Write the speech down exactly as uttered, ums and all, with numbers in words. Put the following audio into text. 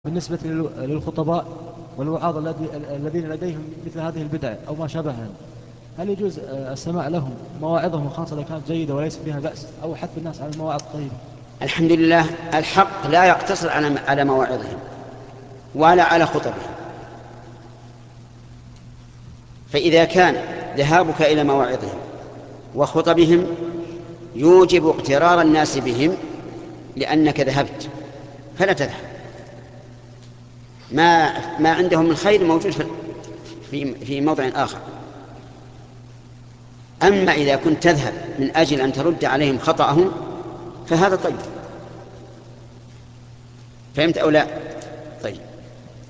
بالنسبة للخطباء والوعاظ الذين لديهم مثل هذه البدع أو ما شابهها، هل يجوز السماع لهم مواعظهم خاصة إذا كانت جيدة وليس فيها بأس، أو حث الناس على المواعظ الطيبة؟ الحمد لله، الحق لا يقتصر على مواعظهم ولا على خطبهم. فإذا كان ذهابك إلى مواعظهم وخطبهم يوجب اقترار الناس بهم لأنك ذهبت فلا تذهب. ما ما عندهم من خير موجود في في موضع آخر. أما إذا كنت تذهب من أجل أن ترد عليهم خطأهم فهذا طيب. فهمت أو لا؟ طيب.